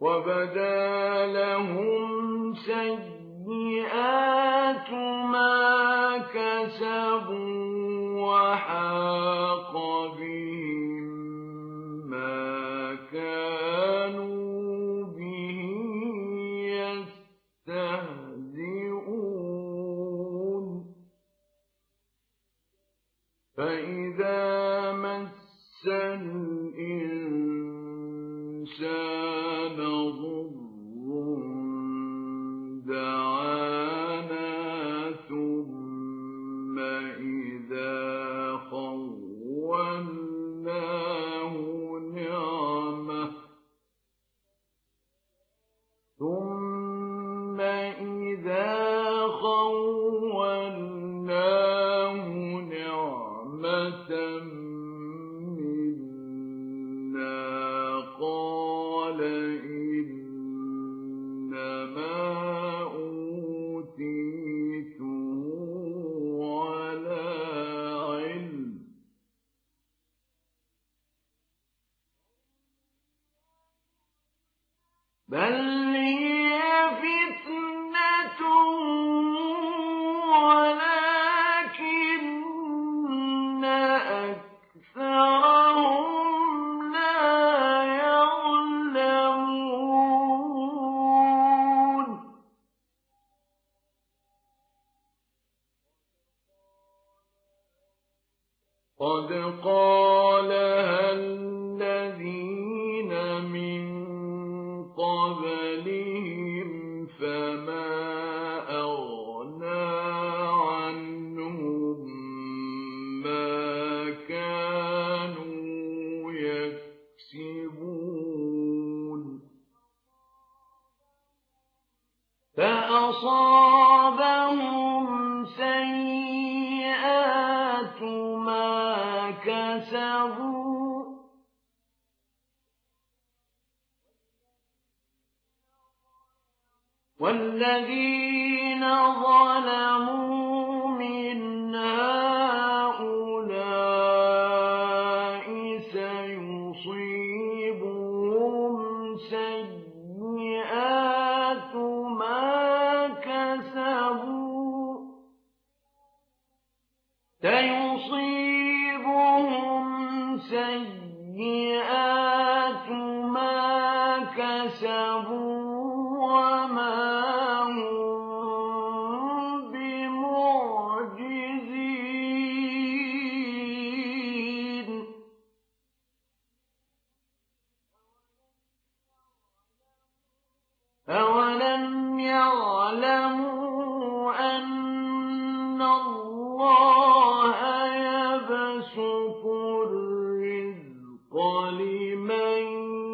وبدا لهم سيئات ما كسبوا وحاق بهم ما كانوا به يستهزئون فإذا مس الإنسان ضر دعانا ثم إذا خولناه نعمة منا قال إنما أوتيته على علم بل هي فتنة ولكن أكثرهم لا يعلمون قد قالها الذين من قبلهم فما أغنى عنهم ما كانوا يكسبون فأصابهم سيئات ما كسبوا والذين ظلموا من هؤلاء سيصيبهم سيئات ما كسبوا وما هم بمعجزين أولم يعلموا أن الله يبسط الرزق لمن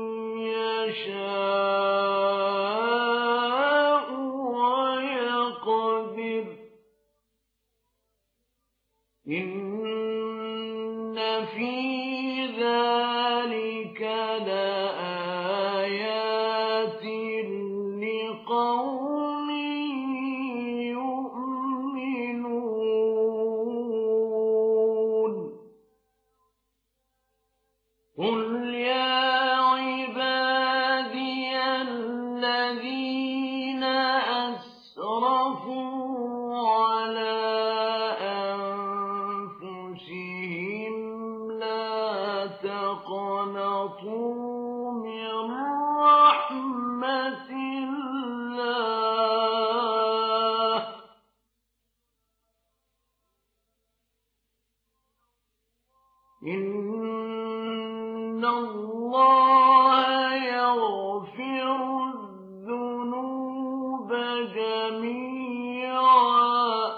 يشاء ويقدر إن في ذلك لآيات لقوم يؤمنون قل يا عبادي الذين أسرفوا على أنفسهم لا تقنطوا من رحمة الله إن الله يغفر الذنوب جميعا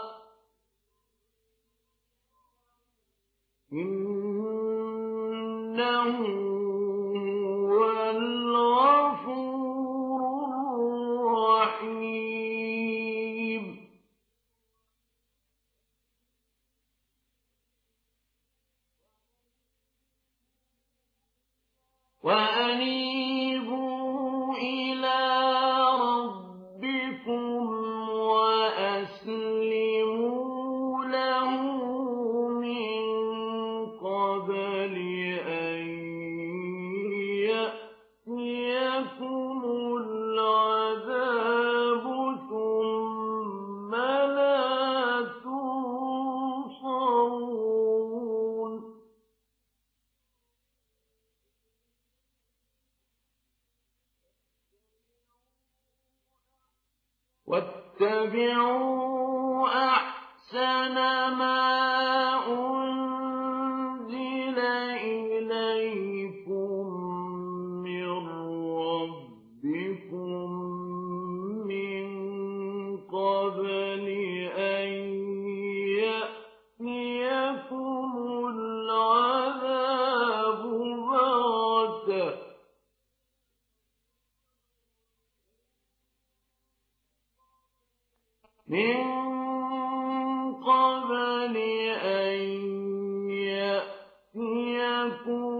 إنه هو الغفور الرحيم وأنيبوا إلى ربكم وأسلموا له من قبل أن يأتيكم واتبعوا أحسن ما أنزل إليكم من ربكم من قبل أن يأتيكم العذاب بغتة من قبل أن يأتيكم